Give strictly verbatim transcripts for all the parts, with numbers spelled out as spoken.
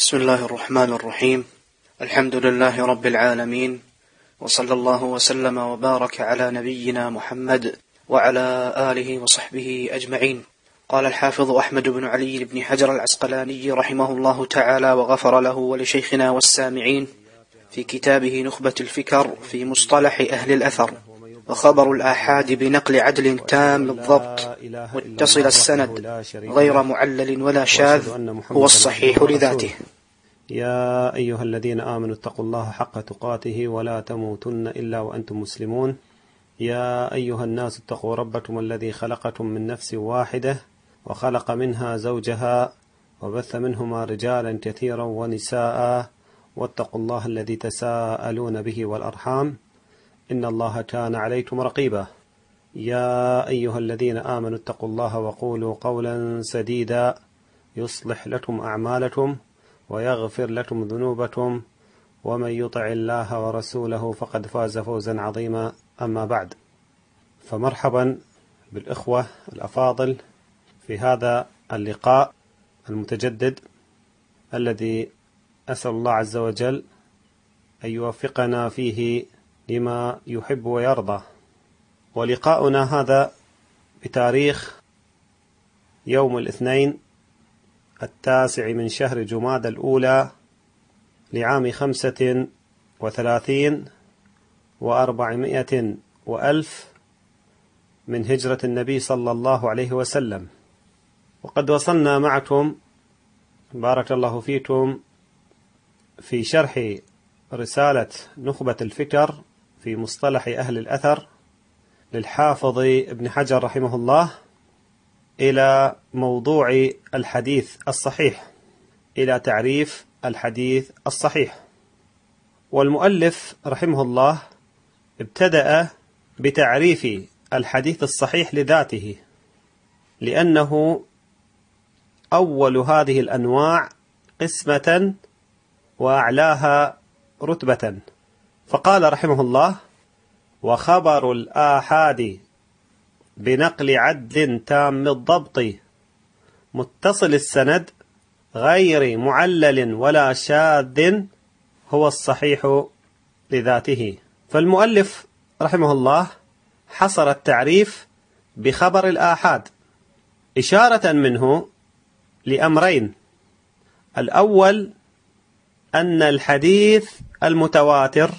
بسم الله الرحمن الرحيم. الحمد لله رب العالمين، وصلى الله وسلم وبارك على نبينا محمد وعلى آله وصحبه أجمعين. قال الحافظ أحمد بن علي بن حجر العسقلاني رحمه الله تعالى وغفر له ولشيخنا والسامعين في كتابه نخبة الفكر في مصطلح أهل الأثر: وخبر الآحاد بنقل عدل تام الضبط متصل السند غير معلل ولا شاذ هو الصحيح لذاته. يا أيها الذين آمنوا اتقوا الله حق تقاته ولا تموتن إلا وأنتم مسلمون. يا أيها الناس اتقوا ربكم الذي خلقكم من نفس واحدة وخلق منها زوجها وبث منهما رجالا كثيرا ونساء واتقوا الله الذي تساءلون به والأرحام إن الله كان عليكم رقيبا. يا أيها الذين آمنوا اتقوا الله وقولوا قولا سديدا يصلح لكم أعمالكم ويغفر لكم ذنوبكم ومن يطع الله ورسوله فقد فاز فوزا عظيما. أما بعد، فمرحبا بالإخوة الأفاضل في هذا اللقاء المتجدد الذي أسأل الله عز وجل أن يوفقنا فيه لما يحب ويرضى. ولقاؤنا هذا بتاريخ يوم الاثنين التاسع من شهر جمادى الأولى لعام خمسة وثلاثين وأربعمائة وألف من هجرة النبي صلى الله عليه وسلم. وقد وصلنا معكم بارك الله فيكم في شرح رسالة نخبة الفكر في مصطلح أهل الأثر للحافظ ابن حجر رحمه الله إلى موضوع الحديث الصحيح، إلى تعريف الحديث الصحيح. والمؤلف رحمه الله ابتدأ بتعريف الحديث الصحيح لذاته، لأنه أول هذه الأنواع قسمة وأعلاها رتبة. فقال رحمه الله: وخبر الآحاد بنقل عدل تام الضبط متصل السند غير معلل ولا شاذ هو الصحيح لذاته. فالمؤلف رحمه الله حصر التعريف بخبر الآحاد إشارة منه لأمرين: الأول أن الحديث المتواتر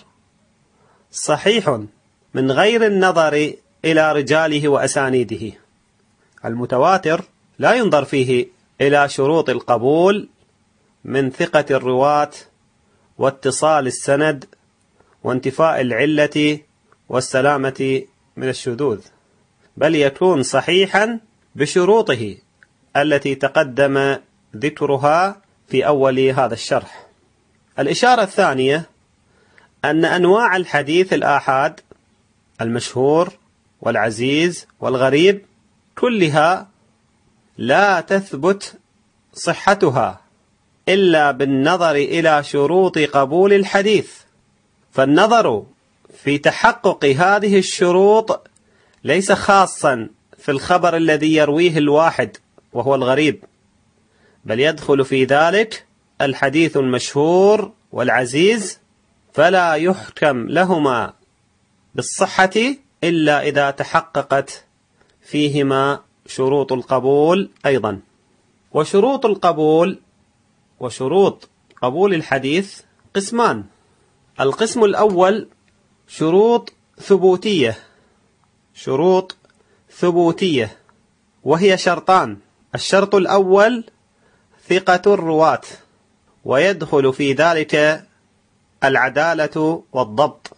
صحيح من غير النظر إلى رجاله وأسانيده. المتواتر لا ينظر فيه إلى شروط القبول من ثقة الرواة واتصال السند وانتفاء العلة والسلامة من الشذوذ، بل يكون صحيحا بشروطه التي تقدم ذكرها في أول هذا الشرح. الإشارة الثانية أن أنواع الحديث الآحاد المشهور والعزيز والغريب كلها لا تثبت صحتها إلا بالنظر إلى شروط قبول الحديث. فالنظر في تحقق هذه الشروط ليس خاصا في الخبر الذي يرويه الواحد وهو الغريب، بل يدخل في ذلك الحديث المشهور والعزيز، فلا يحكم لهما بالصحة إلا إذا تحققت فيهما شروط القبول أيضا. وشروط القبول وشروط قبول الحديث قسمان: القسم الأول شروط ثبوتية، شروط ثبوتية وهي شرطان: الشرط الأول ثقة الرواة، ويدخل في ذلك العدالة والضبط.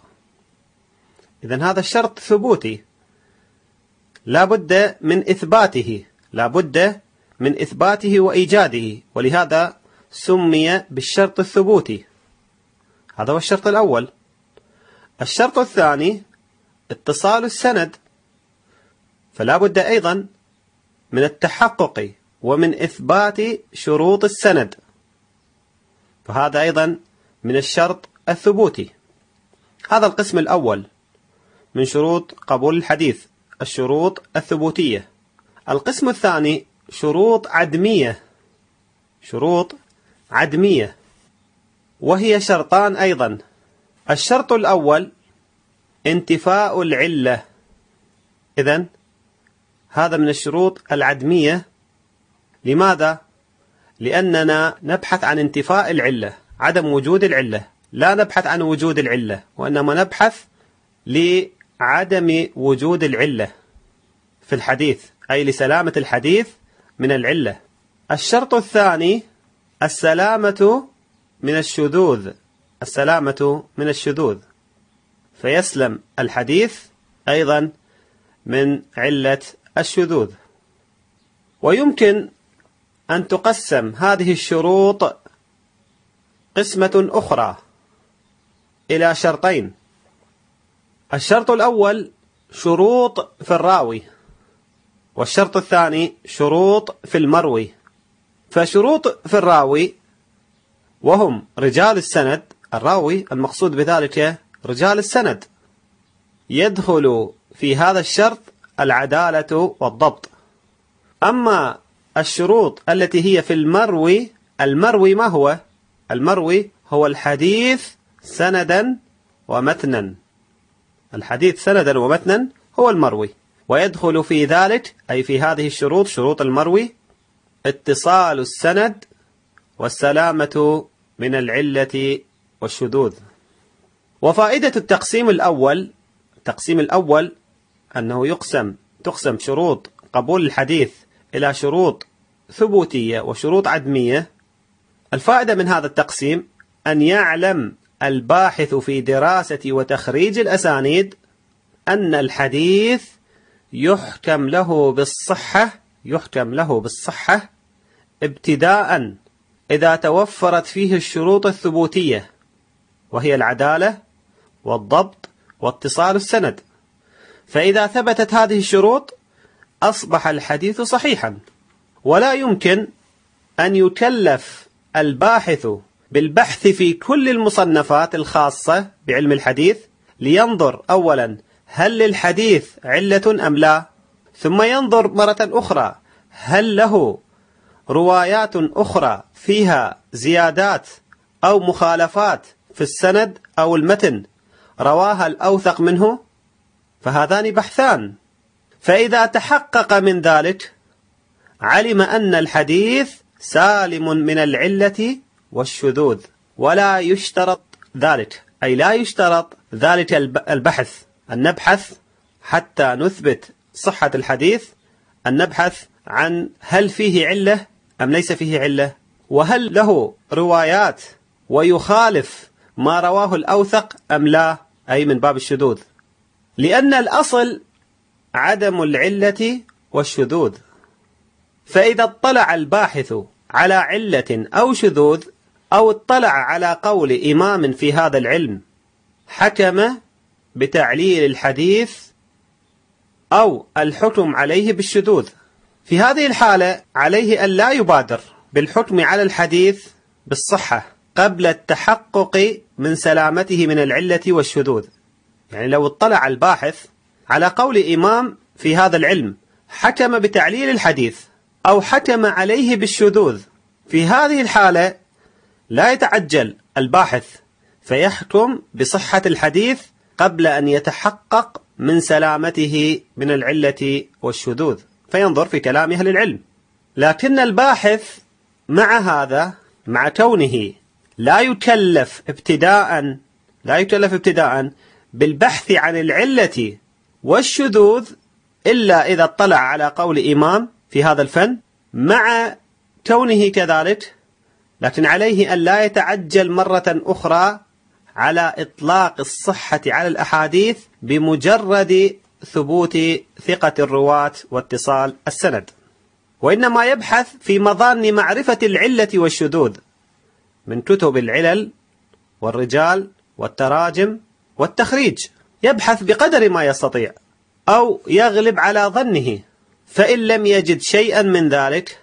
إذن هذا الشرط ثبوتي لا بد من إثباته، لا بد من إثباته وإيجاده، ولهذا سمي بالشرط الثبوتي. هذا هو الشرط الأول. الشرط الثاني اتصال السند، فلا بد أيضا من التحقق ومن إثبات شروط السند، فهذا أيضا من الشرط الثبوتي. هذا القسم الأول من شروط قبول الحديث، الشروط الثبوتية. القسم الثاني شروط عدمية، شروط عدمية، وهي شرطان أيضا. الشرط الأول انتفاء العلة، إذن هذا من الشروط العدمية. لماذا؟ لأننا نبحث عن انتفاء العلة، عدم وجود العلة، لا نبحث عن وجود العلة، وإنما نبحث لعدم وجود العلة في الحديث، أي لسلامة الحديث من العلة. الشرط الثاني السلامة من الشذوذ، السلامة من الشذوذ، فيسلم الحديث أيضا من علة الشذوذ. ويمكن أن تقسم هذه الشروط قسمة أخرى إلى شرطين. الشرط الأول شروط في الراوي، والشرط الثاني شروط في المروي. فشروط في الراوي وهم رجال السند، الراوي المقصود بذلك رجال السند، يدخل في هذا الشرط العدالة والضبط. أما الشروط التي هي في المروي، المروي ما هو؟ المروي هو الحديث سندا ومتنا، الحديث سندا ومتنا هو المروي، ويدخل في ذلك أي في هذه الشروط، شروط المروي، اتصال السند والسلامة من العلة والشذوذ. وفائدة التقسيم الأول، التقسيم الأول أنه يقسم تقسم شروط قبول الحديث إلى شروط ثبوتية وشروط عدمية. الفائدة من هذا التقسيم أن يعلم الباحث في دراسة وتخريج الأسانيد أن الحديث يحكم له بالصحة، يحكم له بالصحة ابتداء إذا توفرت فيه الشروط الثبوتية، وهي العدالة والضبط واتصال السند. فإذا ثبتت هذه الشروط أصبح الحديث صحيحا. ولا يمكن أن يكلف الباحث بالبحث في كل المصنفات الخاصة بعلم الحديث لينظر أولا هل للحديث علة أم لا، ثم ينظر مرة أخرى هل له روايات أخرى فيها زيادات أو مخالفات في السند أو المتن رواها الأوثق منه، فهذان بحثان. فإذا تحقق من ذلك علم أن الحديث سالم من العلة والشذوذ. ولا يشترط ذلك، أي لا يشترط ذلك البحث، أن نبحث حتى نثبت صحة الحديث، أن نبحث عن هل فيه علة أم ليس فيه علة، وهل له روايات ويخالف ما رواه الأوثق أم لا، أي من باب الشذوذ، لأن الأصل عدم العلة والشذوذ. فإذا اطلع الباحث على علة أو شذوذ، أو اطلع على قول إمام في هذا العلم حكم بتعليل الحديث أو الحكم عليه بالشذوذ، في هذه الحالة عليه أن لا يبادر بالحكم على الحديث بالصحة قبل التحقق من سلامته من العلة والشذوذ. يعني لو اطلع الباحث على قول إمام في هذا العلم حكم بتعليل الحديث أو حكم عليه بالشذوذ، في هذه الحالة لا يتعجل الباحث فيحكم بصحة الحديث قبل أن يتحقق من سلامته من العلة والشذوذ، فينظر في كلام أهل العلم. لكن الباحث مع هذا، مع كونه لا يكلف ابتداء لا يكلف ابتداء بالبحث عن العلة والشذوذ إلا إذا اطلع على قول إمام في هذا الفن، مع كونه كذلك، لكن عليه أن لا يتعجل مرة أخرى على إطلاق الصحة على الأحاديث بمجرد ثبوت ثقة الرواة واتصال السند، وإنما يبحث في مظان معرفة العلة والشذوذ من كتب العلل والرجال والتراجم والتخريج، يبحث بقدر ما يستطيع أو يغلب على ظنه. فإن لم يجد شيئا من ذلك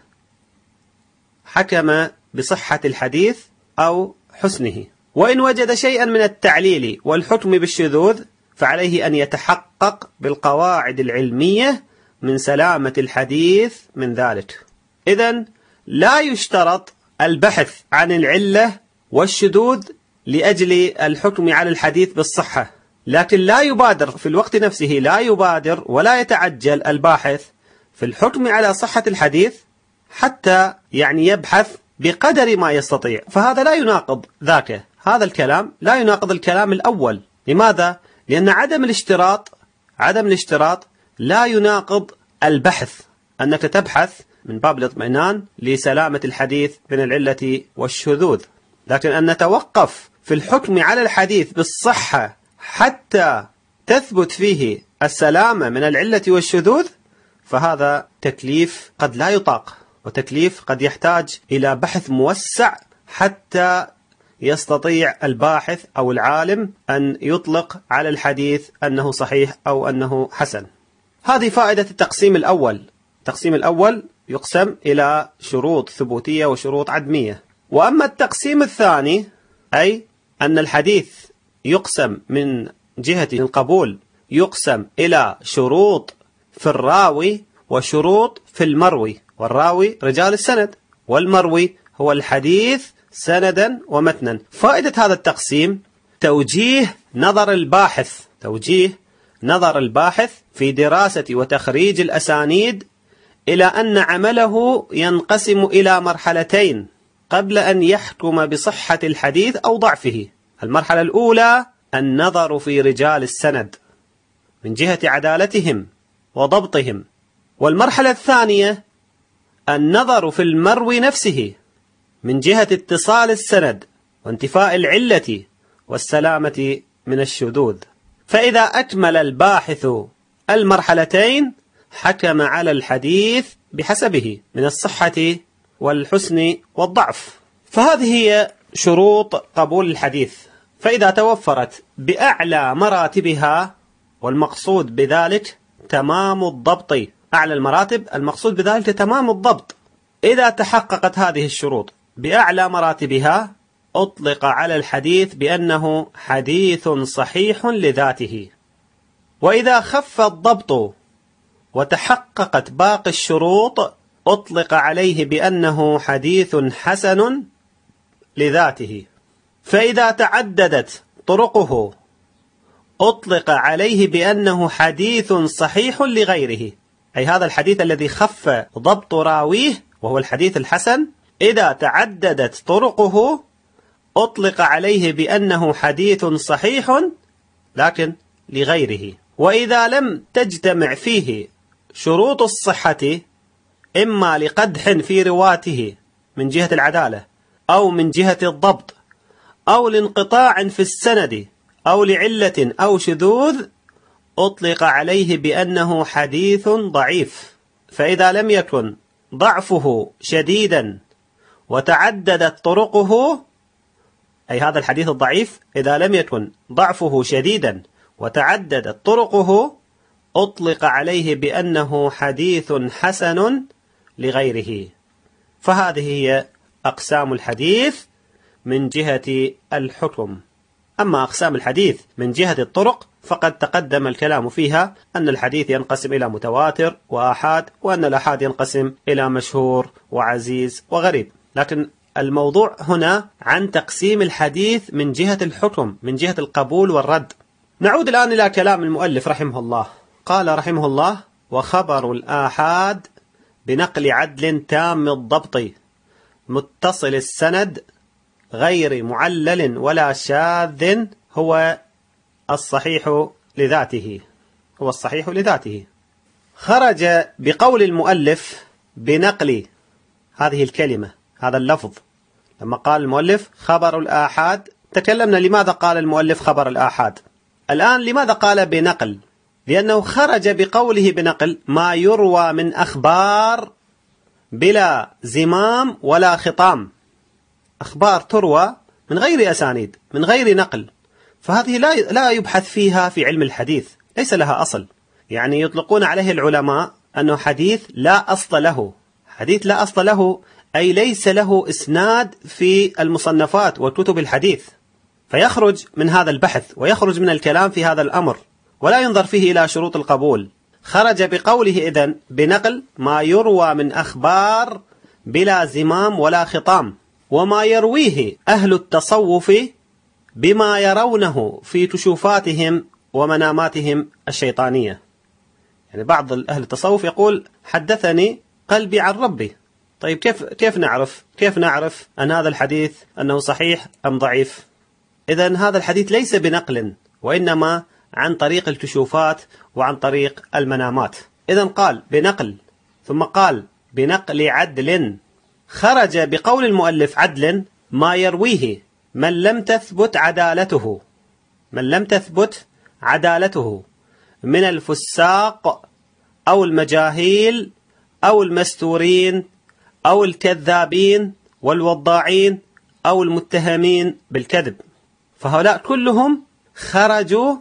حكم بصحة الحديث أو حسنه. وإن وجد شيئا من التعليل والحكم بالشذوذ فعليه أن يتحقق بالقواعد العلمية من سلامة الحديث من ذلك. إذن لا يشترط البحث عن العلة والشذوذ لأجل الحكم على الحديث بالصحة، لكن لا يبادر في الوقت نفسه، لا يبادر ولا يتعجل الباحث في الحكم على صحة الحديث حتى يعني يبحث بقدر ما يستطيع. فهذا لا يناقض ذاك، هذا الكلام لا يناقض الكلام الأول. لماذا؟ لأن عدم الاشتراط عدم الاشتراط لا يناقض البحث، أنك تبحث من باب الاطمئنان لسلامة الحديث من العلة والشذوذ، لكن أن نتوقف في الحكم على الحديث بالصحة حتى تثبت فيه السلامة من العلة والشذوذ، فهذا تكليف قد لا يطاق، وتكليف قد يحتاج إلى بحث موسع حتى يستطيع الباحث أو العالم أن يطلق على الحديث أنه صحيح أو أنه حسن. هذه فائدة التقسيم الأول. التقسيم الأول يقسم إلى شروط ثبوتية وشروط عدمية. وأما التقسيم الثاني، أي أن الحديث يقسم من جهة القبول، يقسم إلى شروط في الراوي وشروط في المروي، والراوي رجال السند، والمروي هو الحديث سندا ومتنا. فائدة هذا التقسيم توجيه نظر الباحث توجيه نظر الباحث في دراسة وتخريج الأسانيد إلى أن عمله ينقسم إلى مرحلتين قبل أن يحكم بصحة الحديث أو ضعفه. المرحلة الأولى النظر في رجال السند من جهة عدالتهم وضبطهم، والمرحلة الثانية النظر في المروي نفسه من جهة اتصال السند وانتفاء العلة والسلامة من الشذوذ. فإذا أكمل الباحث المرحلتين حكم على الحديث بحسبه من الصحة والحسن والضعف. فهذه هي شروط قبول الحديث. فإذا توفرت بأعلى مراتبها، والمقصود بذلك تمام الضبط، أعلى المراتب المقصود بذلك تمام الضبط، إذا تحققت هذه الشروط بأعلى مراتبها أطلق على الحديث بأنه حديث صحيح لذاته. وإذا خف الضبط وتحققت باقي الشروط أطلق عليه بأنه حديث حسن لذاته. فإذا تعددت طرقه أطلق عليه بأنه حديث صحيح لغيره، أي هذا الحديث الذي خف ضبط راويه وهو الحديث الحسن، إذا تعددت طرقه أطلق عليه بأنه حديث صحيح لكن لغيره. وإذا لم تجتمع فيه شروط الصحة، إما لقدح في رواته من جهة العدالة أو من جهة الضبط أو لانقطاع في السند أو لعلة أو شذوذ، أطلق عليه بأنه حديث ضعيف. فإذا لم يكن ضعفه شديدا وتعددت طرقه، أي هذا الحديث الضعيف إذا لم يكن ضعفه شديدا وتعددت طرقه، أطلق عليه بأنه حديث حسن لغيره. فهذه هي أقسام الحديث من جهة الحكم. أما أقسام الحديث من جهة الطرق فقد تقدم الكلام فيها، أن الحديث ينقسم إلى متواتر وآحاد، وأن الآحاد ينقسم إلى مشهور وعزيز وغريب. لكن الموضوع هنا عن تقسيم الحديث من جهة الحكم، من جهة القبول والرد. نعود الآن إلى كلام المؤلف رحمه الله. قال رحمه الله: وخبر الآحاد بنقل عدل تام الضبط متصل السند غير معلل ولا شاذ هو الصحيح لذاته هو الصحيح لذاته. خرج بقول المؤلف بنقل هذه الكلمة، هذا اللفظ. لما قال المؤلف خبر الآحاد، تكلمنا لماذا قال المؤلف خبر الآحاد. الآن لماذا قال بنقل؟ لأنه خرج بقوله بنقل ما يروى من أخبار بلا زمام ولا خطام، أخبار تروى من غير أسانيد، من غير نقل، فهذه لا لا يبحث فيها في علم الحديث، ليس لها أصل. يعني يطلقون عليه العلماء أنه حديث لا أصل له. حديث لا أصل له أي ليس له إسناد في المصنفات وكتب الحديث، فيخرج من هذا البحث ويخرج من الكلام في هذا الأمر، ولا ينظر فيه إلى شروط القبول. خرج بقوله إذن بنقل ما يروى من أخبار بلا زمام ولا خطام. وما يرويه أهل التصوف بما يرونه في كشوفاتهم ومناماتهم الشيطانية. يعني بعض أهل التصوف يقول حدثني قلبي عن ربي. طيب كيف كيف نعرف كيف نعرف أن هذا الحديث أنه صحيح أم ضعيف؟ إذن هذا الحديث ليس بنقل، وإنما عن طريق الكشوفات وعن طريق المنامات. إذن قال بنقل، ثم قال بنقل عدل. خرج بقول المؤلف عدل ما يرويه من لم تثبت عدالته من لم تثبت عدالته من الفساق أو المجاهيل أو المستورين أو الكذابين والوضاعين أو المتهمين بالكذب. فهؤلاء كلهم خرجوا.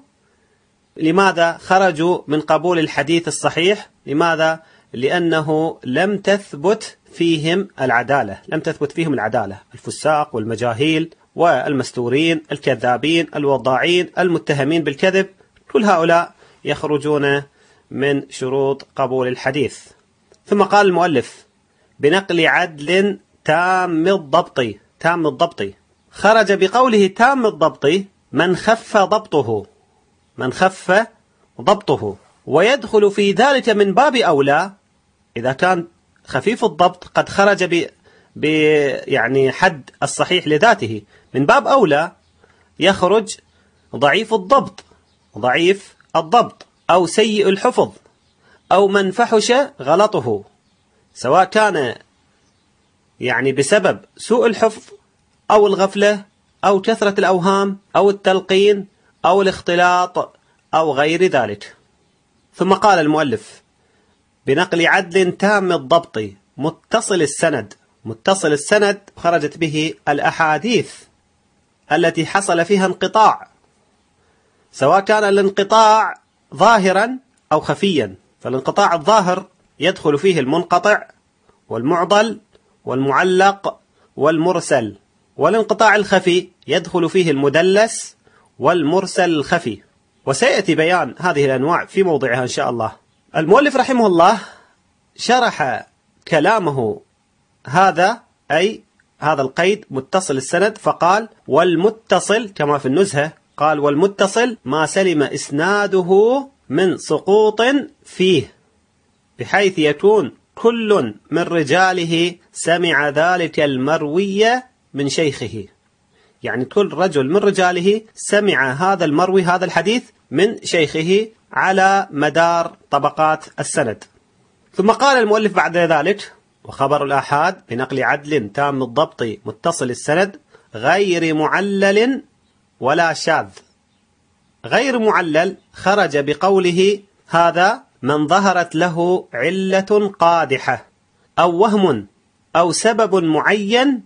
لماذا خرجوا من قبول الحديث الصحيح؟ لماذا؟ لأنه لم تثبت فيهم العدالة لم تثبت فيهم العدالة الفساق والمجاهيل والمستورين الكذابين الوضاعين المتهمين بالكذب، كل هؤلاء يخرجون من شروط قبول الحديث. ثم قال المؤلف بنقل عدل تام الضبط تام الضبط. خرج بقوله تام الضبط من خف ضبطه من خف ضبطه ويدخل في ذلك من باب أولى إذا كان خفيف الضبط قد خرج ب... ب يعني حد الصحيح لذاته، من باب أولى يخرج ضعيف الضبط ضعيف الضبط أو سيء الحفظ أو من فحش غلطه، سواء كان يعني بسبب سوء الحفظ أو الغفلة أو كثرة الأوهام أو التلقين أو الاختلاط أو غير ذلك. ثم قال المؤلف بنقل عدل تام الضبط متصل السند. متصل السند خرجت به الأحاديث التي حصل فيها انقطاع، سواء كان الانقطاع ظاهرا أو خفيا. فالانقطاع الظاهر يدخل فيه المنقطع والمعضل والمعلق والمرسل، والانقطاع الخفي يدخل فيه المدلس والمرسل الخفي. وسيأتي بيان هذه الأنواع في موضعها إن شاء الله. المؤلف رحمه الله شرح كلامه هذا، أي هذا القيد متصل السند، فقال والمتصل كما في النزهة، قال والمتصل ما سلم إسناده من سقوط فيه، بحيث يكون كل من رجاله سمع ذلك المروي من شيخه. يعني كل رجل من رجاله سمع هذا المروي هذا الحديث من شيخه على مدار طبقات السند. ثم قال المؤلف بعد ذلك وخبر الآحاد بنقل عدل تام الضبط متصل السند غير معلل ولا شاذ. غير معلل خرج بقوله هذا من ظهرت له علة قادحة أو وهم أو سبب معين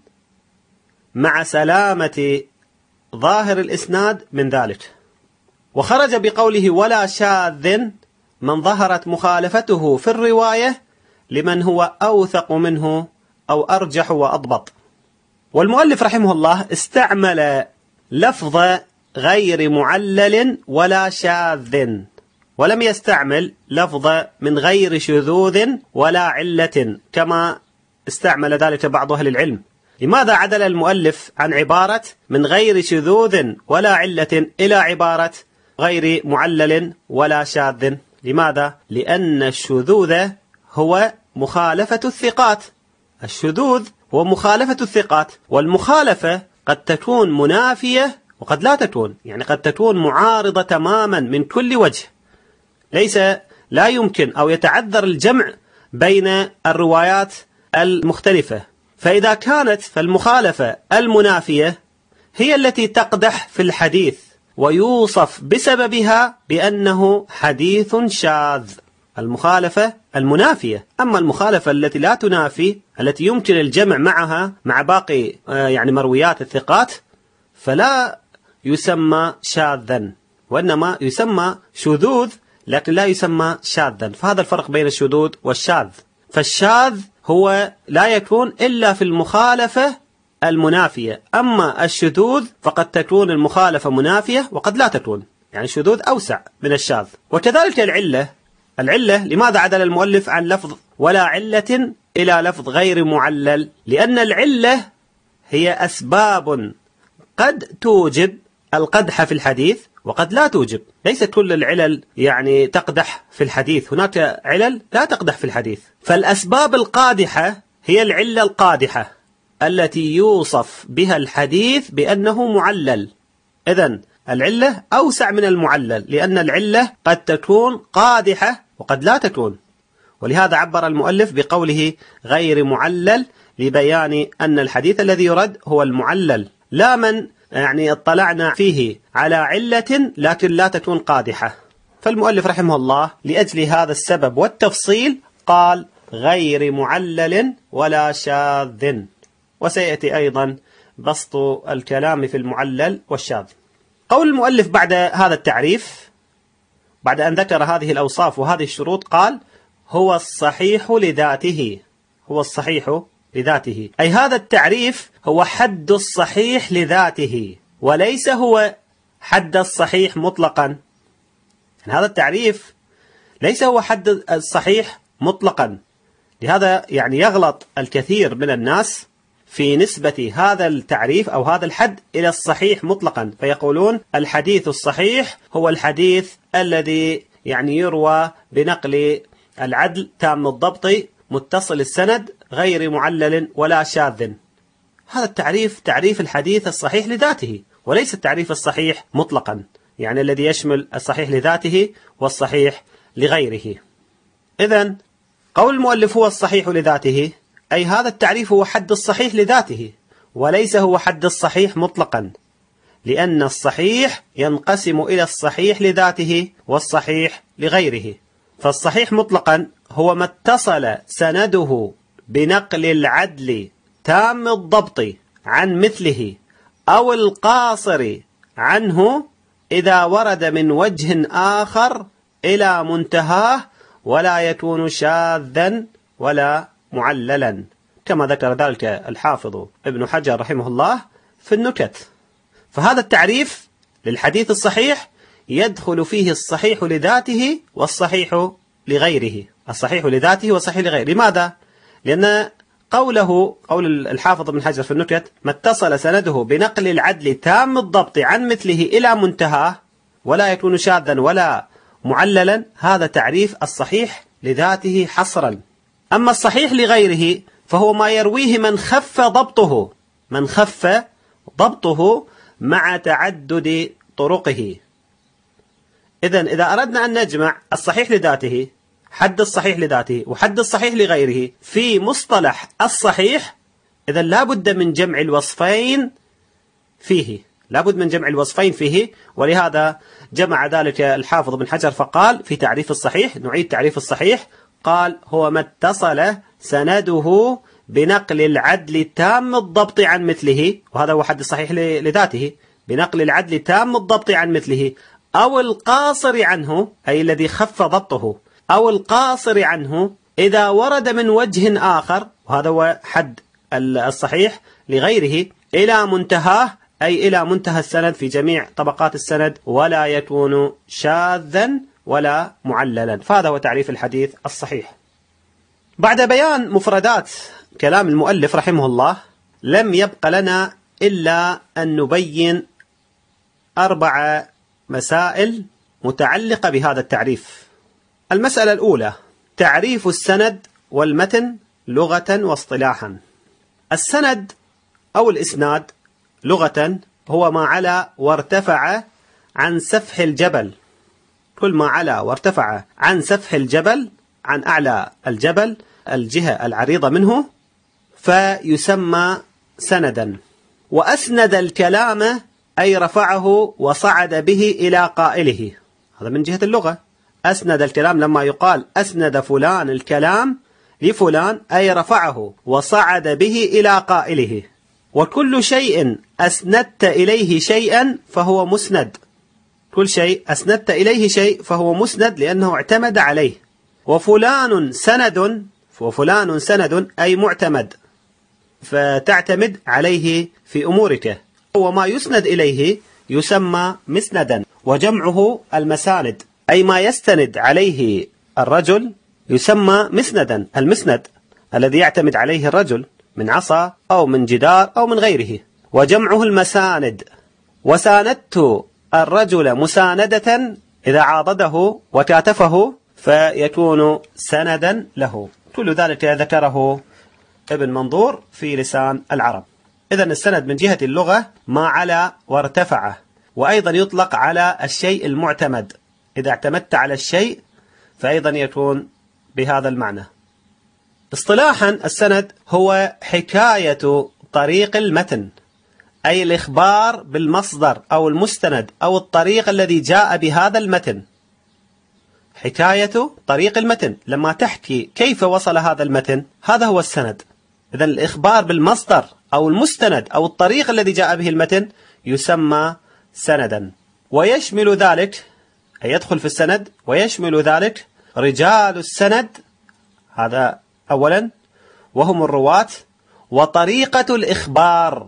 مع سلامة ظاهر الإسناد من ذلك. وخرج بقوله ولا شاذ من ظهرت مخالفته في الرواية لمن هو أوثق منه أو أرجح وأضبط. والمؤلف رحمه الله استعمل لفظ غير معلل ولا شاذ، ولم يستعمل لفظ من غير شذوذ ولا علة كما استعمل ذلك بعض أهل العلم. لماذا عدل المؤلف عن عبارة من غير شذوذ ولا علة إلى عبارة غير معلل ولا شاذ؟ لماذا؟ لأن الشذوذ هو مخالفة الثقات. الشذوذ هو مخالفة الثقات، والمخالفة قد تكون منافية وقد لا تكون، يعني قد تكون معارضة تماما من كل وجه. ليس لا يمكن أو يتعذر الجمع بين الروايات المختلفة. فإذا كانت فالمخالفة المنافية هي التي تقدح في الحديث ويوصف بسببها بأنه حديث شاذ، المخالفة المنافية. أما المخالفة التي لا تنافي، التي يمكن الجمع معها مع باقي يعني مرويات الثقات، فلا يسمى شاذا، وإنما يسمى شذوذ لكن لا يسمى شاذا. فهذا الفرق بين الشذوذ والشاذ. فالشاذ هو لا يكون إلا في المخالفة المنافية، أما الشذوذ فقد تكون المخالفة منافية وقد لا تكون، يعني الشذوذ أوسع من الشاذ. وكذلك العلة العلة لماذا عدل المؤلف عن لفظ ولا علة إلى لفظ غير معلل؟ لأن العلة هي أسباب قد توجب القدح في الحديث وقد لا توجب. ليست كل العلل يعني تقدح في الحديث، هناك علل لا تقدح في الحديث. فالأسباب القادحة هي العلة القادحة التي يوصف بها الحديث بأنه معلل. إذن العلة أوسع من المعلل، لأن العلة قد تكون قادحة وقد لا تكون، ولهذا عبر المؤلف بقوله غير معلل لبيان أن الحديث الذي يرد هو المعلل، لا من يعني اطلعنا فيه على علة لكن لا تكون قادحة. فالمؤلف رحمه الله لأجل هذا السبب والتفصيل قال غير معلل ولا شاذ، وسيأتي أيضا بسط الكلام في المعلل والشاذ. قول المؤلف بعد هذا التعريف، بعد أن ذكر هذه الأوصاف وهذه الشروط، قال هو الصحيح لذاته. هو الصحيح لذاته، أي هذا التعريف هو حد الصحيح لذاته، وليس هو حد الصحيح مطلقا. هذا التعريف ليس هو حد الصحيح مطلقا، لهذا يعني يغلط الكثير من الناس في نسبة هذا التعريف أو هذا الحد إلى الصحيح مطلقا، فيقولون الحديث الصحيح هو الحديث الذي يعني يروى بنقل العدل تام الضبط متصل السند غير معلل ولا شاذ. هذا التعريف تعريف الحديث الصحيح لذاته، وليس التعريف الصحيح مطلقا، يعني الذي يشمل الصحيح لذاته والصحيح لغيره. إذن قول المؤلف هو الصحيح لذاته، أي هذا التعريف هو حد الصحيح لذاته، وليس هو حد الصحيح مطلقا، لأن الصحيح ينقسم إلى الصحيح لذاته والصحيح لغيره. فالصحيح مطلقا هو ما اتصل سنده بنقل العدل تام الضبط عن مثله أو القاصر عنه إذا ورد من وجه آخر إلى منتهاه، ولا يكون شاذا ولا معللا، كما ذكر ذلك الحافظ ابن حجر رحمه الله في النكت. فهذا التعريف للحديث الصحيح يدخل فيه الصحيح لذاته والصحيح لغيره. الصحيح لذاته والصحيح لغيره. لماذا؟ لأن قوله قول الحافظ ابن حجر في النكت ما اتصل سنده بنقل العدل تام الضبط عن مثله إلى منتهاه ولا يكون شاذا ولا معللا، هذا تعريف الصحيح لذاته حصرا. أما الصحيح لغيره فهو ما يرويه من خف ضبطه من خف ضبطه مع تعدد طرقه. إذن إذا أردنا أن نجمع الصحيح لذاته، حد الصحيح لذاته وحد الصحيح لغيره في مصطلح الصحيح، إذن لابد من جمع الوصفين فيه لابد من جمع الوصفين فيه ولهذا جمع ذلك الحافظ بن حجر فقال في تعريف الصحيح، نعيد تعريف الصحيح، قال هو ما اتصل سنده بنقل العدل تام الضبط عن مثله، وهذا هو حد الصحيح لذاته، بنقل العدل تام الضبط عن مثله أو القاصر عنه، أي الذي خف ضبطه، أو القاصر عنه إذا ورد من وجه آخر، وهذا هو حد الصحيح لغيره، إلى منتهاه، أي إلى منتهى السند في جميع طبقات السند، ولا يكون شاذا ولا معللا. فهذا هو تعريف الحديث الصحيح. بعد بيان مفردات كلام المؤلف رحمه الله، لم يبق لنا إلا أن نبين أربع مسائل متعلقة بهذا التعريف. المسألة الأولى تعريف السند والمتن لغة واصطلاحا. السند أو الإسناد لغة هو ما علا وارتفع عن سفح الجبل، كل ما علا وارتفع عن سفح الجبل، عن أعلى الجبل الجهة العريضة منه، فيسمى سندا. وأسند الكلام أي رفعه وصعد به إلى قائله، هذا من جهة اللغة. أسند الكلام لما يقال أسند فلان الكلام لفلان أي رفعه وصعد به إلى قائله. وكل شيء أسندت إليه شيئا فهو مسند، كل شيء أسندت إليه شيء فهو مسند لأنه اعتمد عليه. وفلان سند، وفلان سند أي معتمد، فتعتمد عليه في أمورك. وما يسند إليه يسمى مسندا، وجمعه المساند، أي ما يستند عليه الرجل يسمى مسندا. المسند الذي يعتمد عليه الرجل من عصا أو من جدار أو من غيره. وجمعه المساند. وساندت الرجل مساندة إذا عاضده وكاتفه فيكون سندا له. كل ذلك ذكره ابن منظور في لسان العرب. إذن السند من جهة اللغة ما على وارتفع، وأيضا يطلق على الشيء المعتمد. إذا اعتمدت على الشيء فأيضا يكون بهذا المعنى. اصطلاحا السند هو حكاية طريق المتن، أي الإخبار بالمصدر أو المستند أو الطريق الذي جاء بهذا المتن. حكاية طريق المتن، لما تحكي كيف وصل هذا المتن، هذا هو السند. إذن الإخبار بالمصدر أو المستند أو الطريق الذي جاء به المتن يسمى سندا. ويشمل ذلك، أي يدخل في السند ويشمل ذلك رجال السند، هذا أولا، وهم الرواة، وطريقة الإخبار.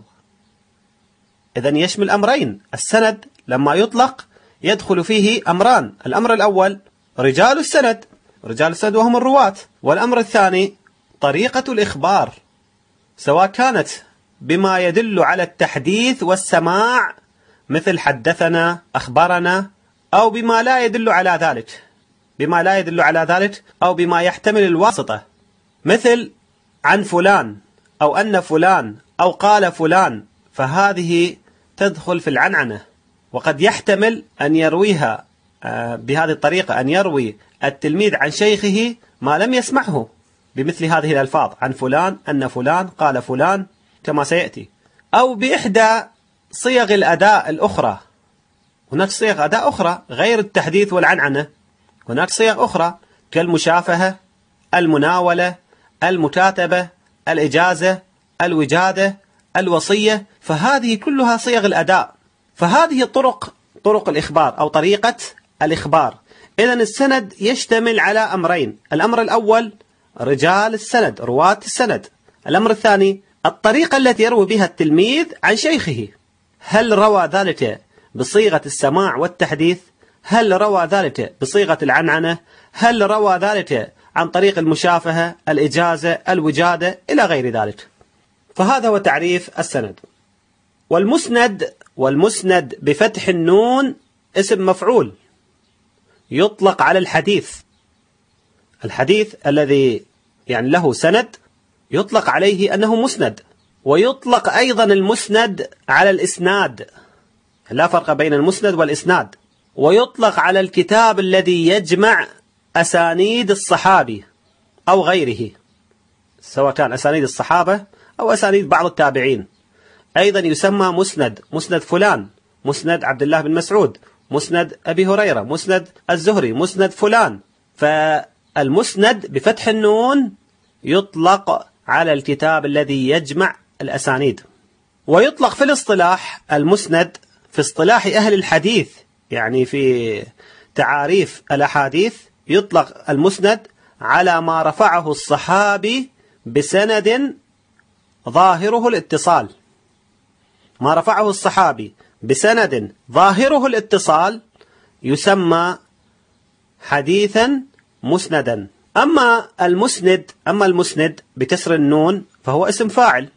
إذن يشمل أمرين. السند لما يطلق يدخل فيه أمران. الأمر الأول رجال السند، رجال السند وهم الرواة. والأمر الثاني طريقة الإخبار، سواء كانت بما يدل على التحديث والسماع مثل حدثنا أخبرنا، أو بما لا يدل على ذلك، بما لا يدل على ذلك أو بما يحتمل الواسطة، مثل عن فلان أو أن فلان أو قال فلان، فهذه تدخل في العنعنة. وقد يحتمل أن يرويها بهذه الطريقة، أن يروي التلميذ عن شيخه ما لم يسمعه بمثل هذه الألفاظ، عن فلان أن فلان قال فلان، كما سيأتي. أو بإحدى صيغ الأداء الأخرى. هناك صيغ أداء أخرى غير التحديث والعنعنة، هناك صيغ أخرى كالمشافهة، المناولة، المكاتبة، الإجازة، الوجادة، الوصية، فهذه كلها صيغ الأداء. فهذه طرق طرق الإخبار أو طريقة الإخبار. إذن السند يشتمل على أمرين. الأمر الأول رجال السند، رواة السند. الأمر الثاني الطريقة التي يروي بها التلميذ عن شيخه، هل روى ذلك بصيغة السماع والتحديث؟ هل روى ذلك بصيغة العنعنة؟ هل روى ذلك عن طريق المشافهة، الإجازة، الوجادة، إلى غير ذلك؟ فهذا هو تعريف السند. والمسند، والمسند بفتح النون اسم مفعول، يطلق على الحديث. الحديث الذي يعني له سند يطلق عليه أنه مسند. ويطلق أيضا المسند على الإسناد، لا فرق بين المسند والإسناد. ويطلق على الكتاب الذي يجمع أسانيد الصحابي أو غيره، سواء كان أسانيد الصحابة أو أسانيد بعض التابعين، أيضا يسمى مسند. مسند فلان، مسند عبد الله بن مسعود، مسند أبي هريرة، مسند الزهري، مسند فلان. فالمسند بفتح النون يطلق على الكتاب الذي يجمع الأسانيد. ويطلق في الاصطلاح المسند في اصطلاح أهل الحديث، يعني في تعاريف الأحاديث، يطلق المسند على ما رفعه الصحابي بسند ظاهره الاتصال. ما رفعه الصحابي بسند ظاهره الاتصال يسمى حديثا مسندا. أما المسند أما المسند بكسر النون فهو اسم فاعل،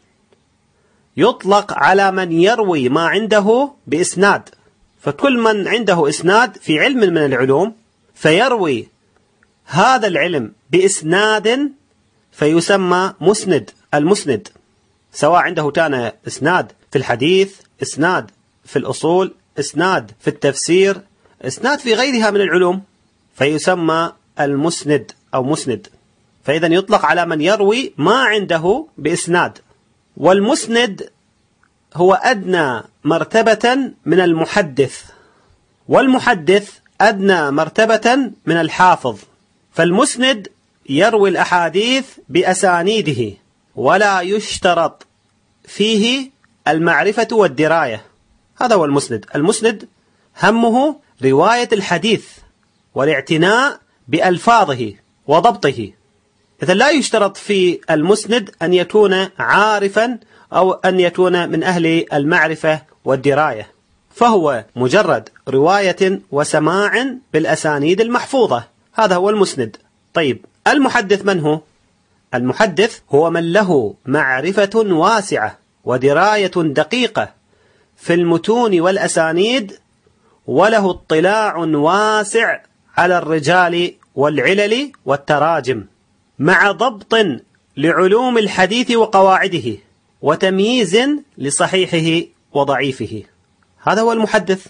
يطلق على من يروي ما عنده بإسناد. فكل من عنده إسناد في علم من العلوم فيروي هذا العلم بإسناد فيسمى مسند. المسند سواء عنده كان إسناد في الحديث، إسناد في الأصول، إسناد في التفسير، إسناد في غيرها من العلوم، فيسمى المسند أو مسند. فإذا يطلق على من يروي ما عنده بإسناد. والمسند هو أدنى مرتبة من المحدث، والمحدث أدنى مرتبة من الحافظ. فالمسند يروي الأحاديث بأسانيده، ولا يشترط فيه المعرفة والدراية. هذا هو المسند. المسند همه رواية الحديث والاعتناء بألفاظه وضبطه. إذا لا يشترط في المسند أن يكون عارفا أو أن يكون من أهل المعرفة والدراية، فهو مجرد رواية وسماع بالأسانيد المحفوظة. هذا هو المسند. طيب المحدث من هو؟ المحدث هو من له معرفة واسعة ودراية دقيقة في المتون والأسانيد، وله اطلاع واسع على الرجال والعلل والتراجم، مع ضبط لعلوم الحديث وقواعده، وتمييز لصحيحه وضعيفه. هذا هو المحدث.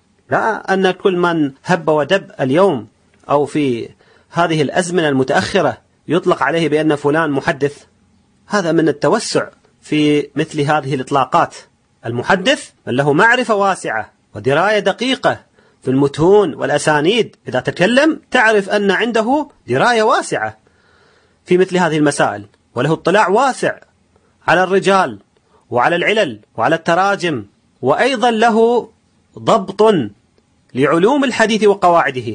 لا أن كل من هب ودب اليوم أو في هذه الأزمنة المتأخرة يطلق عليه بأن فلان محدث. هذا من التوسع في مثل هذه الإطلاقات. المحدث من له معرفة واسعة ودراية دقيقة في المتون والأسانيد. إذا تكلم تعرف أن عنده دراية واسعة في مثل هذه المسائل، وله اطلاع واسع على الرجال وعلى العلل وعلى التراجم، وأيضا له ضبط لعلوم الحديث وقواعده،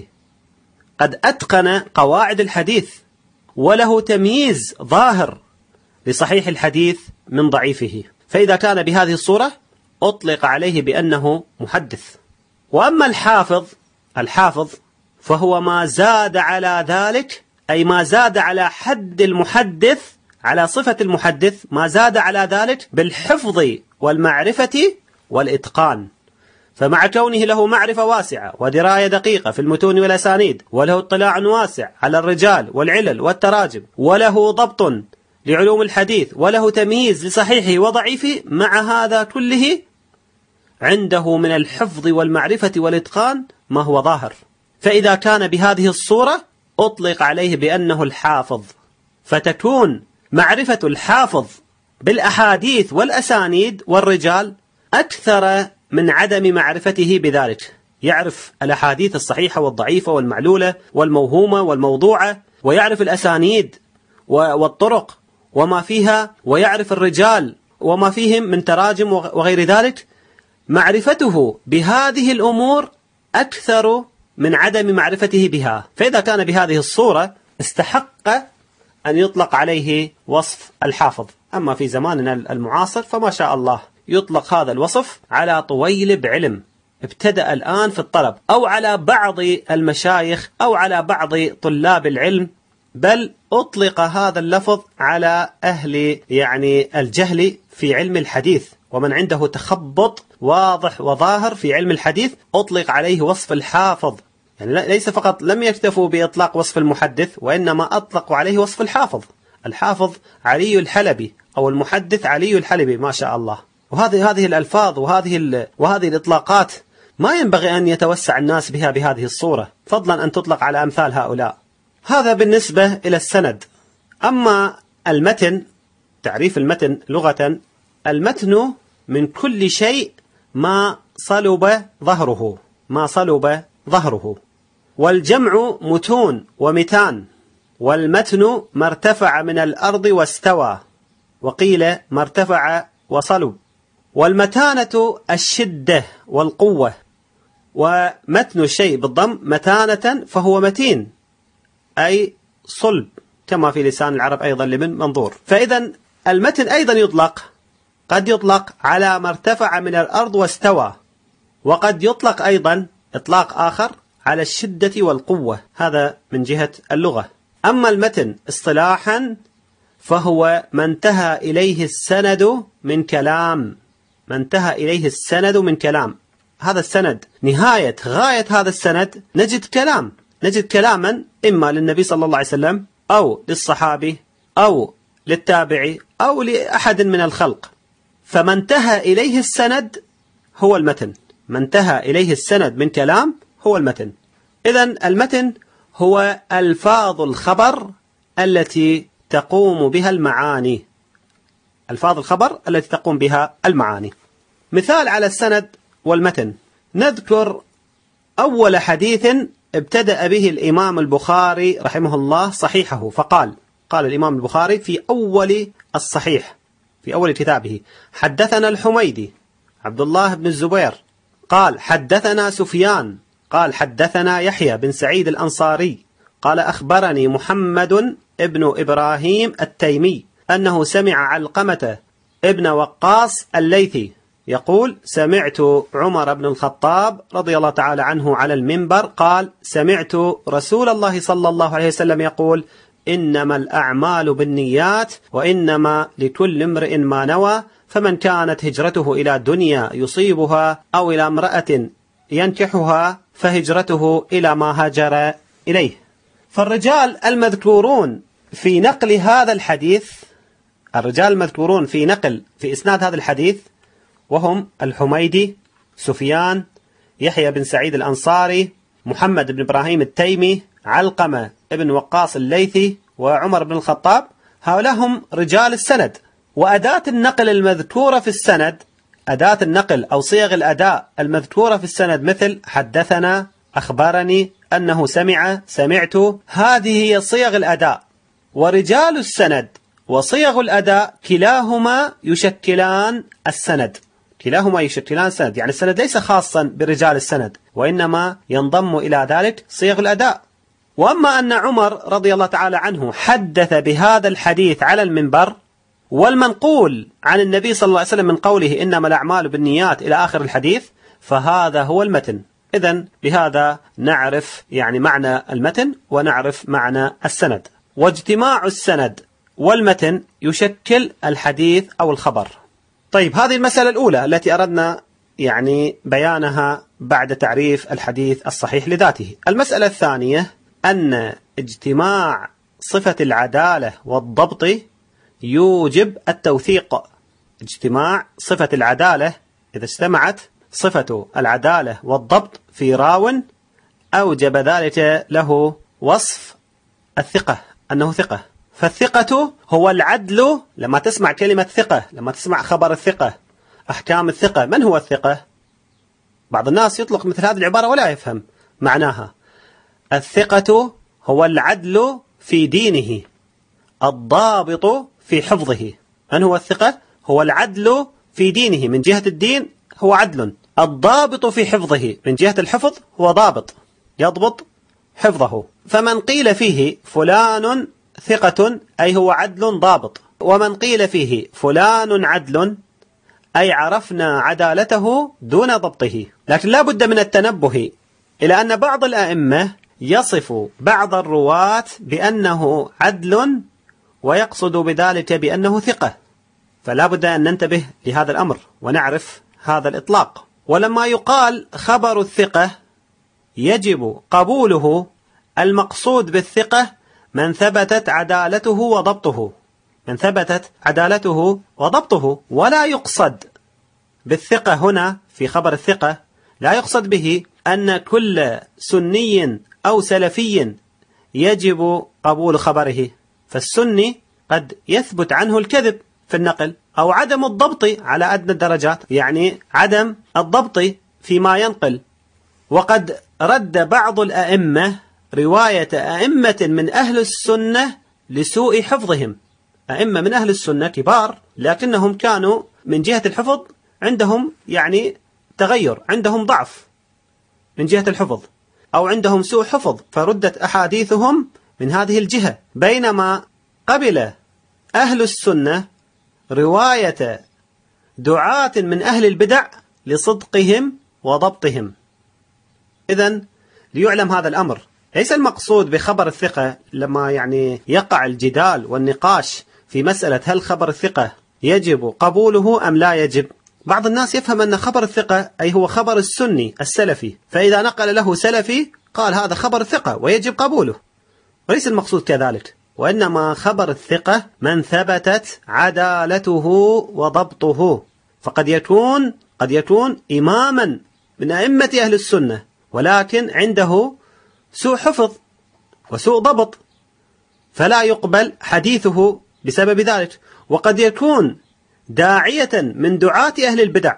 قد أتقن قواعد الحديث، وله تمييز ظاهر لصحيح الحديث من ضعيفه. فإذا كان بهذه الصورة أطلق عليه بأنه محدث. وأما الحافظ الحافظ فهو ما زاد على ذلك، أي ما زاد على حد المحدث، على صفة المحدث، ما زاد على ذلك بالحفظ والمعرفة والإتقان. فمع كونه له معرفة واسعة ودراية دقيقة في المتون والأسانيد، وله اطلاع واسع على الرجال والعلل والتراجم، وله ضبط لعلوم الحديث، وله تمييز لصحيحه وضعيفه، مع هذا كله عنده من الحفظ والمعرفة والإتقان ما هو ظاهر. فإذا كان بهذه الصورة أطلق عليه بأنه الحافظ. فتكون معرفة الحافظ بالأحاديث والأسانيد والرجال أكثر من عدم معرفته بذلك. يعرف الأحاديث الصحيحة والضعيفة والمعلولة والموهومة والموضوعة، ويعرف الأسانيد والطرق وما فيها، ويعرف الرجال وما فيهم من تراجم وغير ذلك. معرفته بهذه الأمور أكثر من عدم معرفته بها. فإذا كان بهذه الصورة استحق أن يطلق عليه وصف الحافظ. أما في زماننا المعاصر فما شاء الله يطلق هذا الوصف على طويلب علم ابتدأ الآن في الطلب، أو على بعض المشايخ، أو على بعض طلاب العلم، بل أطلق هذا اللفظ على أهل يعني الجهل في علم الحديث، ومن عنده تخبط واضح وظاهر في علم الحديث أطلق عليه وصف الحافظ. يعني ليس فقط لم يكتفوا بإطلاق وصف المحدث، وإنما أطلقوا عليه وصف الحافظ. الحافظ علي الحلبي، أو المحدث علي الحلبي، ما شاء الله. وهذه هذه الألفاظ وهذه وهذه الإطلاقات ما ينبغي أن يتوسع الناس بها بهذه الصورة، فضلا أن تطلق على أمثال هؤلاء. هذا بالنسبة إلى السند. أما المتن، تعريف المتن لغة: المتن من كل شيء ما صلب ظهره، ما صلب ظهره. والجمع متون ومتان. والمتن ما ارتفع من الأرض واستوى، وقيل ما ارتفع وصلب. والمتانة الشدة والقوة. ومتن الشيء بالضم متانة فهو متين، أي صلب، كما في لسان العرب أيضا لمن منظور. فإذا المتن أيضا يطلق، قد يطلق على ما ارتفع من الأرض واستوى، وقد يطلق أيضا إطلاق آخر على الشدة والقوة. هذا من جهة اللغة. أما المتن اصطلاحا فهو ما انتهى إليه السند من كلام، ما انتهى إليه السند من كلام. هذا السند نهاية غاية هذا السند نجد كلام، نجد كلاما إما للنبي صلى الله عليه وسلم، أو للصحابي، أو للتابعي، أو لأحد من الخلق. فما انتهى إليه السند هو المتن، ما انتهى إليه السند من كلام هو المتن. إذن المتن هو ألفاظ الخبر التي تقوم بها المعاني، ألفاظ الخبر التي تقوم بها المعاني. مثال على السند والمتن: نذكر أول حديث ابتدأ به الإمام البخاري رحمه الله صحيحه، فقال قال الإمام البخاري في أول الصحيح، في أول كتابه: حدثنا الحميدي عبد الله بن الزبير قال حدثنا سفيان قال حدثنا يحيى بن سعيد الأنصاري قال أخبرني محمد ابن إبراهيم التيمي أنه سمع علقمة ابن وقاص الليثي يقول: سمعت عمر بن الخطاب رضي الله تعالى عنه على المنبر قال: سمعت رسول الله صلى الله عليه وسلم يقول: إنما الأعمال بالنيات وإنما لكل امرئ ما نوى، فمن كانت هجرته إلى دنيا يصيبها أو إلى امرأة ينكحها فهجرته إلى ما هاجر إليه. فالرجال المذكورون في نقل هذا الحديث الرجال المذكورون في نقل في إسناد هذا الحديث وهم الحميدي، سفيان، يحيى بن سعيد الأنصاري، محمد بن إبراهيم التيمي، علقمة بن وقاص الليثي، وعمر بن الخطاب. هؤلاء هم رجال السند. وأداة النقل المذكورة في السند، أداة النقل أو صيغ الأداء المذكورة في السند مثل حدثنا، أخبرني، أنه سمع، سمعت، هذه هي صيغ الأداء. ورجال السند وصيغ الأداء كلاهما يشكلان السند، كلاهما يشكلان السند. يعني السند ليس خاصا برجال السند، وإنما ينضم إلى ذلك صيغ الأداء. وأما أن عمر رضي الله تعالى عنه حدث بهذا الحديث على المنبر، والمنقول عن النبي صلى الله عليه وسلم من قوله إنما الأعمال بالنيات إلى آخر الحديث، فهذا هو المتن. إذن بهذا نعرف يعني معنى المتن ونعرف معنى السند. واجتماع السند والمتن يشكل الحديث أو الخبر. طيب، هذه المسألة الأولى التي أردنا يعني بيانها بعد تعريف الحديث الصحيح لذاته. المسألة الثانية أن اجتماع صفة العدالة والضبط يوجب التوثيق. اجتماع صفة العدالة، إذا اجتمعت صفة العدالة والضبط في راو أوجب ذلك له وصف الثقة، أنه ثقة. فالثقة هو العدل. لما تسمع كلمة ثقة، لما تسمع خبر الثقة، أحكام الثقة، من هو الثقة؟ بعض الناس يطلق مثل هذه العبارة ولا يفهم معناها. الثقة هو العدل في دينه، الضابط في حفظه. من هو الثقة؟ هو العدل في دينه، من جهة الدين هو عدل. الضابط في حفظه، من جهة الحفظ هو ضابط، يضبط حفظه. فمن قيل فيه فلان ثقة أي هو عدل ضابط، ومن قيل فيه فلان عدل أي عرفنا عدالته دون ضبطه. لكن لا بد من التنبه إلى أن بعض الأئمة يصف بعض الرواة بأنه عدل ويقصد بذلك بأنه ثقة، فلا بد أن ننتبه لهذا الأمر ونعرف هذا الإطلاق. ولما يقال خبر الثقة يجب قبوله، المقصود بالثقة من ثبتت عدالته وضبطه، من ثبتت عدالته وضبطه. ولا يقصد بالثقة هنا في خبر الثقة، لا يقصد به أن كل سني أو سلفي يجب قبول خبره، فالسني قد يثبت عنه الكذب في النقل أو عدم الضبط على أدنى الدرجات، يعني عدم الضبط فيما ينقل. وقد رد بعض الأئمة رواية أئمة من أهل السنة لسوء حفظهم، أئمة من أهل السنة كبار لكنهم كانوا من جهة الحفظ عندهم يعني تغير، عندهم ضعف من جهة الحفظ أو عندهم سوء حفظ، فردت أحاديثهم من هذه الجهة. بينما قبل أهل السنة رواية دعاة من أهل البدع لصدقهم وضبطهم. إذن ليعلم هذا الأمر، ليس المقصود بخبر الثقة لما يعني يقع الجدال والنقاش في مسألة هل خبر الثقة يجب قبوله أم لا يجب. بعض الناس يفهم أن خبر الثقة أي هو خبر السني السلفي، فإذا نقل له سلفي قال هذا خبر الثقة ويجب قبوله، وليس المقصود كذلك. وإنما خبر الثقة من ثبتت عدالته وضبطه، فقد يكون قد يكون إماما من أئمة أهل السنة ولكن عنده سوء حفظ وسوء ضبط، فلا يقبل حديثه بسبب ذلك. وقد يكون داعية من دعاة أهل البدع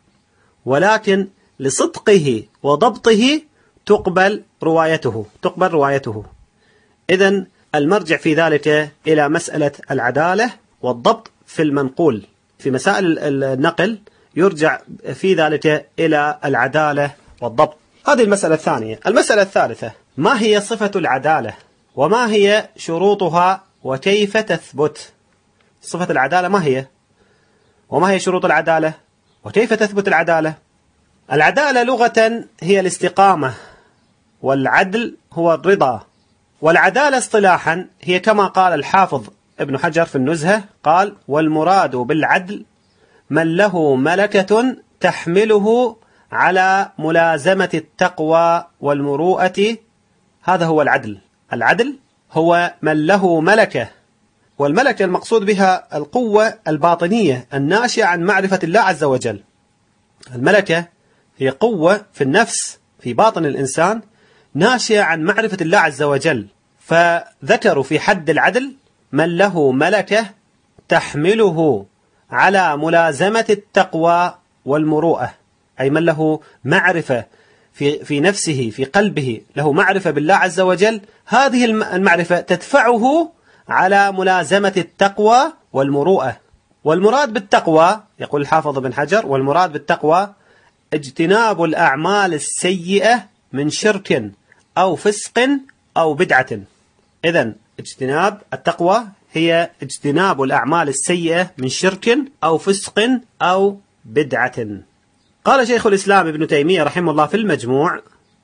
ولكن لصدقه وضبطه تقبل روايته تقبل روايته. إذن المرجع في ذلك إلى مسألة العدالة والضبط في المنقول. في مسائل النقل يرجع في ذلك إلى العدالة والضبط. هذه المسألة الثانية. المسألة الثالثة، ما هي صفة العدالة وما هي شروطها وكيف تثبت؟ صفة العدالة ما هي؟ وما هي شروط العدالة؟ وكيف تثبت العدالة؟ العدالة لغة هي الاستقامة، والعدل هو الرضا، والعدالة اصطلاحا هي كما قال الحافظ ابن حجر في النزهة، قال: والمراد بالعدل من له ملكة تحمله على ملازمة التقوى والمروءة. هذا هو العدل. العدل هو من له ملكة، والملكة المقصود بها القوة الباطنية الناشئة عن معرفة الله عز وجل. الملكة هي قوة في النفس في باطن الإنسان ناشئة عن معرفة الله عز وجل، فذكروا في حد العدل من له ملكة تحمله على ملازمة التقوى والمروءة، أي من له معرفة في في نفسه في قلبه، له معرفة بالله عز وجل، هذه المعرفة تدفعه على ملازمة التقوى والمروءة. والمراد بالتقوى يقول الحافظ بن حجر: والمراد بالتقوى اجتناب الأعمال السيئة من شرك أو فسق أو بدعة. إذن اجتناب التقوى هي اجتناب الأعمال السيئة من شرك أو فسق أو بدعة. قال شيخ الإسلام ابن تيمية رحمه الله في المجموع: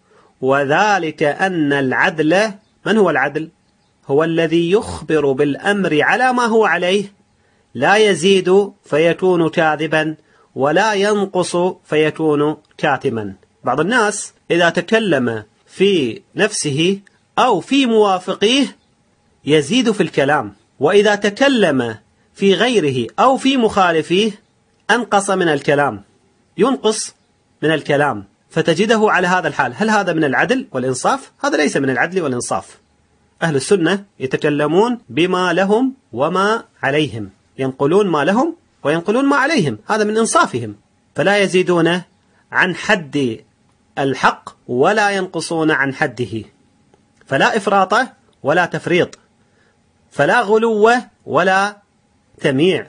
وذلك أن العدل، من هو العدل؟ هو الذي يخبر بالأمر على ما هو عليه، لا يزيد فيكون كاذبا ولا ينقص فيكون كاتما. بعض الناس إذا تكلم في نفسه أو في موافقيه يزيد في الكلام، وإذا تكلم في غيره أو في مخالفيه أنقص من الكلام، ينقص من الكلام، فتجده على هذا الحال. هل هذا من العدل والإنصاف؟ هذا ليس من العدل والإنصاف. أهل السنة يتكلمون بما لهم وما عليهم، ينقلون ما لهم وينقلون ما عليهم، هذا من إنصافهم، فلا يزيدون عن حد الحق ولا ينقصون عن حده، فلا إفراط ولا تفريط، فلا غلو ولا تمييع،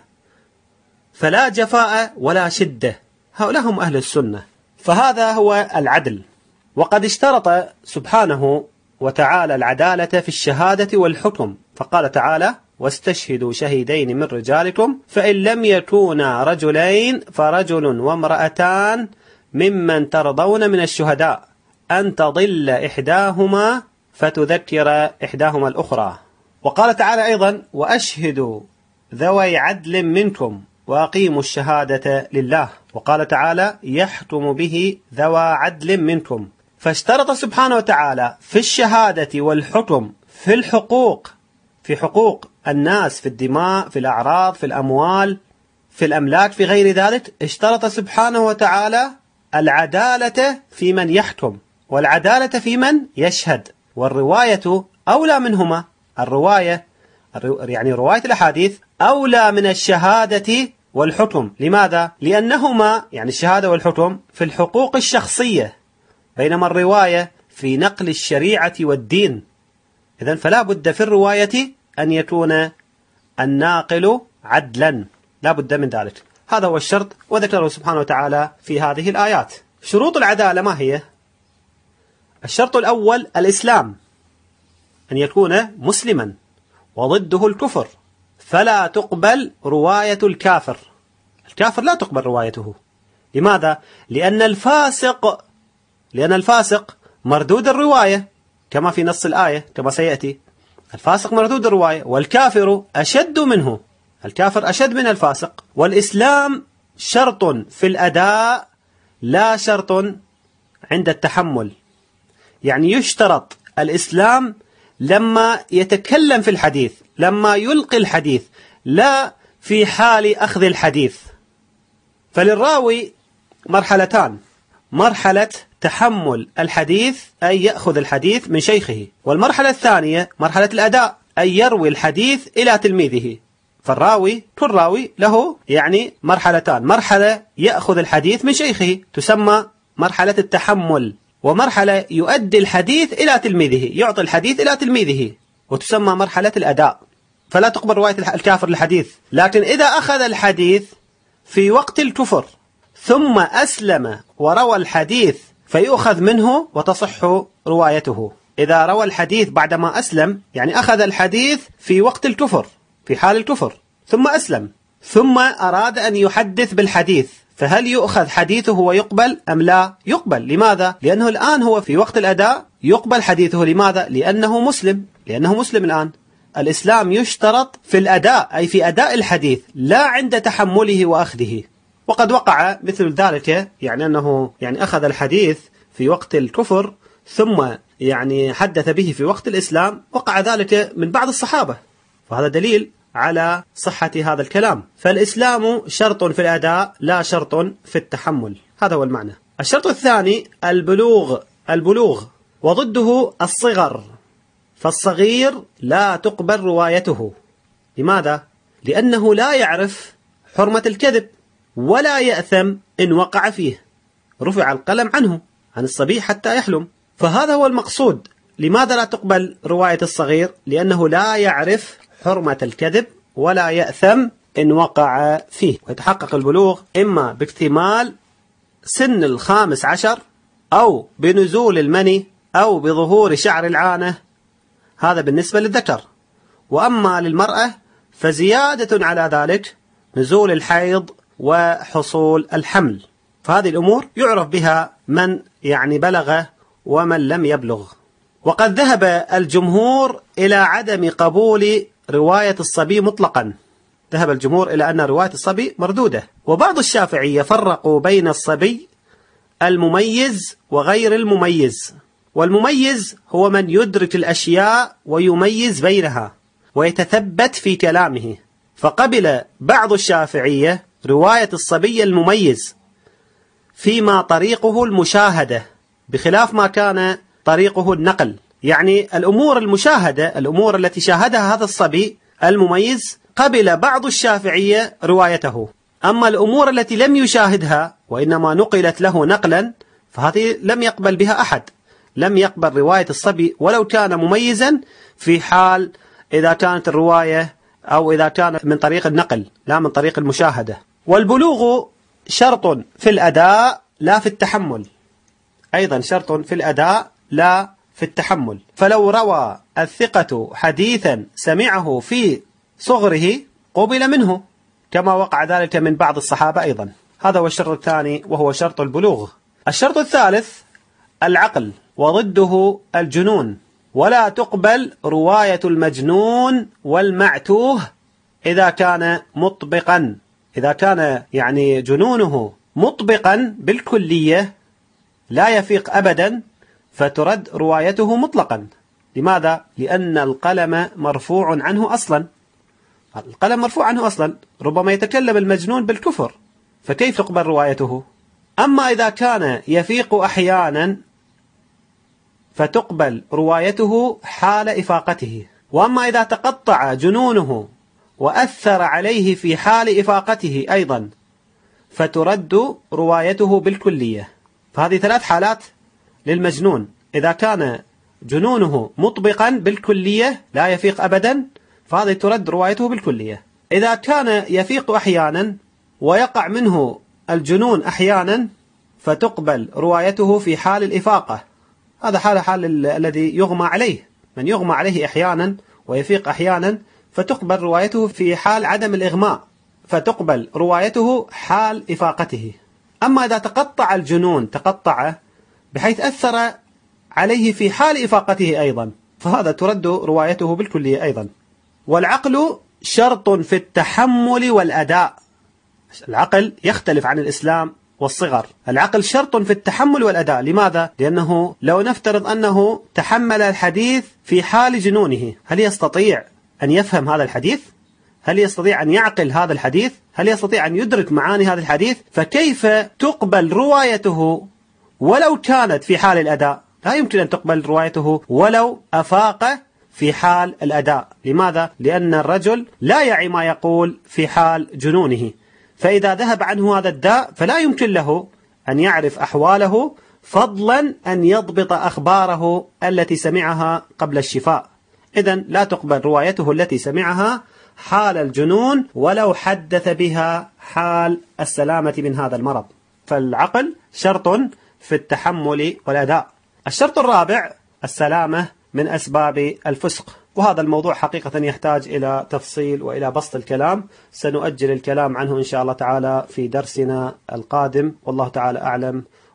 فلا جفاء ولا شدة. هؤلاء هم أهل السنة، فهذا هو العدل. وقد اشترط سبحانه وتعالى العدالة في الشهادة والحكم، فقال تعالى: واستشهدوا شهيدين من رجالكم فإن لم يكونا رجلين فرجل وامرأتان ممن ترضون من الشهداء أن تضل إحداهما فتذكر إحداهما الأخرى. وقال تعالى أيضا: وأشهدوا ذوي عدل منكم وأقيموا الشهادة لله. وقال تعالى: يحكم به ذوى عدل منكم. فاشترط سبحانه وتعالى في الشهادة والحكم في الحقوق، في حقوق الناس، في الدماء، في الأعراض، في الأموال، في الأملاك، في غير ذلك، اشترط سبحانه وتعالى العدالة في من يحكم والعدالة في من يشهد، والرواية أولى منهما. الرواية يعني رواية الأحاديث أولى من الشهادة والحكم. لماذا؟ لأنهما يعني الشهادة والحكم في الحقوق الشخصية، بينما الرواية في نقل الشريعة والدين. إذن فلا بد في الرواية أن يكون الناقل عدلا، لا بد من ذلك. هذا هو الشرط، وذكره سبحانه وتعالى في هذه الآيات. شروط العدالة ما هي؟ الشرط الأول الإسلام، أن يكون مسلما، وضده الكفر، فلا تقبل رواية الكافر. الكافر لا تقبل روايته. لماذا؟ لأن الفاسق لأن الفاسق مردود الرواية كما في نص الآية كما سيأتي. الفاسق مردود الرواية، والكافر أشد منه، الكافر أشد من الفاسق. والإسلام شرط في الأداء لا شرط عند التحمل، يعني يشترط الإسلام لما يتكلم في الحديث، لما يلقي الحديث، لا في حال أخذ الحديث. فللراوي مرحلتان: مرحلة تحمل الحديث أي يأخذ الحديث من شيخه، والمرحلة الثانية مرحلة الأداء أي يروي الحديث إلى تلميذه. فالراوي كل راوي له يعني مرحلتان: مرحلة يأخذ الحديث من شيخه تسمى مرحلة التحمل، ومرحلة يؤدي الحديث إلى تلميذه، يعطي الحديث إلى تلميذه، وتسمى مرحلة الأداء. فلا تقبل رواية الكافر الحديث. لكن إذا أخذ الحديث في وقت الكفر ثم أسلم وروى الحديث فيؤخذ منه وتصح روايته. إذا روى الحديث بعدما أسلم، يعني أخذ الحديث في وقت الكفر، في حال الكفر، ثم أسلم، ثم أراد أن يحدث بالحديث، فهل يؤخذ حديثه ويقبل أم لا؟ يقبل. لماذا؟ لأنه الآن هو في وقت الأداء، يقبل حديثه. لماذا؟ لأنه مسلم. لأنه مسلم الآن. الإسلام يشترط في الأداء، أي في أداء الحديث، لا عند تحمله وأخذه. وقد وقع مثل ذلك، يعني أنه يعني أخذ الحديث في وقت الكفر ثم يعني حدث به في وقت الإسلام، وقع ذلك من بعض الصحابة، فهذا دليل على صحة هذا الكلام. فالإسلام شرط في الأداء لا شرط في التحمل، هذا هو المعنى. الشرط الثاني البلوغ البلوغ وضده الصغر، فالصغير لا تقبل روايته. لماذا؟ لأنه لا يعرف حرمة الكذب ولا يأثم إن وقع فيه، رفع القلم عنه عن الصبي حتى يحلم، فهذا هو المقصود. لماذا لا تقبل رواية الصغير؟ لأنه لا يعرف حرمة الكذب ولا يأثم إن وقع فيه. ويتحقق البلوغ إما باكتمال سن الخامس عشر، أو بنزول المني، أو بظهور شعر العانة، هذا بالنسبة للذكر. وأما للمرأة فزيادة على ذلك نزول الحيض وحصول الحمل. فهذه الأمور يعرف بها من يعني بلغ ومن لم يبلغ. وقد ذهب الجمهور إلى عدم قبول رواية الصبي مطلقا، ذهب الجمهور إلى أن رواية الصبي مردودة. وبعض الشافعية فرقوا بين الصبي المميز وغير المميز. والمميز هو من يدرك الأشياء ويميز بينها ويتثبت في كلامه، فقبل بعض الشافعية رواية الصبي المميز فيما طريقه المشاهدة، بخلاف ما كان طريقه النقل. يعني الأمور المشاهدة، الأمور التي شاهدها هذا الصبي المميز، قبل بعض الشافعية روايته. أما الأمور التي لم يشاهدها وإنما نقلت له نقلا، فهذه لم يقبل بها أحد، لم يقبل رواية الصبي ولو كان مميزا، في حال إذا كانت الرواية أو إذا كان من طريق النقل لا من طريق المشاهدة. والبلوغ شرط في الأداء لا في التحمل، أيضا شرط في الأداء لا في التحمل. فلو روى الثقة حديثا سمعه في صغره قبل منه، كما وقع ذلك من بعض الصحابة أيضا. هذا هو الشرط الثاني وهو شرط البلوغ. الشرط الثالث العقل وضده الجنون، ولا تقبل رواية المجنون والمعتوه إذا كان مطبقا. إذا كان يعني جنونه مطبقا بالكلية لا يفيق أبدا، فترد روايته مطلقا. لماذا؟ لأن القلم مرفوع عنه أصلا، القلم مرفوع عنه أصلا، ربما يتكلم المجنون بالكفر، فكيف تقبل روايته؟ أما إذا كان يفيق أحيانا فتقبل روايته حال إفاقته. وأما إذا تقطع جنونه وأثر عليه في حال إفاقته أيضا فترد روايته بالكلية. فهذه ثلاث حالات للمجنون: إذا كان جنونه مطبقا بالكلية لا يفيق أبدا فهذه ترد روايته بالكلية. إذا كان يفيق أحيانا ويقع منه الجنون أحيانا فتقبل روايته في حال الإفاقة. هذا حال حال الذي يغمى عليه، من يغمى عليه أحيانا ويفيق أحيانا فتقبل روايته في حال عدم الإغماء، فتقبل روايته حال إفاقته. أما إذا تقطع الجنون، تقطع بحيث أثر عليه في حال إفاقته أيضا، فهذا ترد روايته بالكلية أيضا. والعقل شرط في التحمل والأداء. العقل يختلف عن الإسلام والصغر. العقل شرط في التحمل والأداء. لماذا؟ لأنه لو نفترض أنه تحمل الحديث في حال جنونه، هل يستطيع أن يفهم هذا الحديث؟ هل يستطيع أن يعقل هذا الحديث؟ هل يستطيع أن يدرك معاني هذا الحديث؟ فكيف تقبل روايته ولو كانت في حال الأداء؟ لا يمكن أن تقبل روايته ولو أفاق في حال الأداء. لماذا؟ لأن الرجل لا يعي ما يقول في حال جنونه، فإذا ذهب عنه هذا الداء فلا يمكن له أن يعرف أحواله، فضلا أن يضبط أخباره التي سمعها قبل الشفاء. إذن لا تقبل روايته التي سمعها حال الجنون ولو حدث بها حال السلامة من هذا المرض. فالعقل شرط في التحمل والأداء. الشرط الرابع السلامة من أسباب الفسق، وهذا الموضوع حقيقة يحتاج إلى تفصيل وإلى بسط الكلام، سنؤجل الكلام عنه إن شاء الله تعالى في درسنا القادم، والله تعالى أعلم.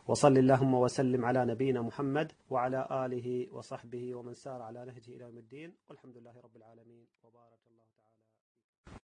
وصل اللهم وسلم على نبينا محمد وعلى آله وصحبه ومن سار على نهجه إلى يوم الدين، والحمد لله رب العالمين وبارك.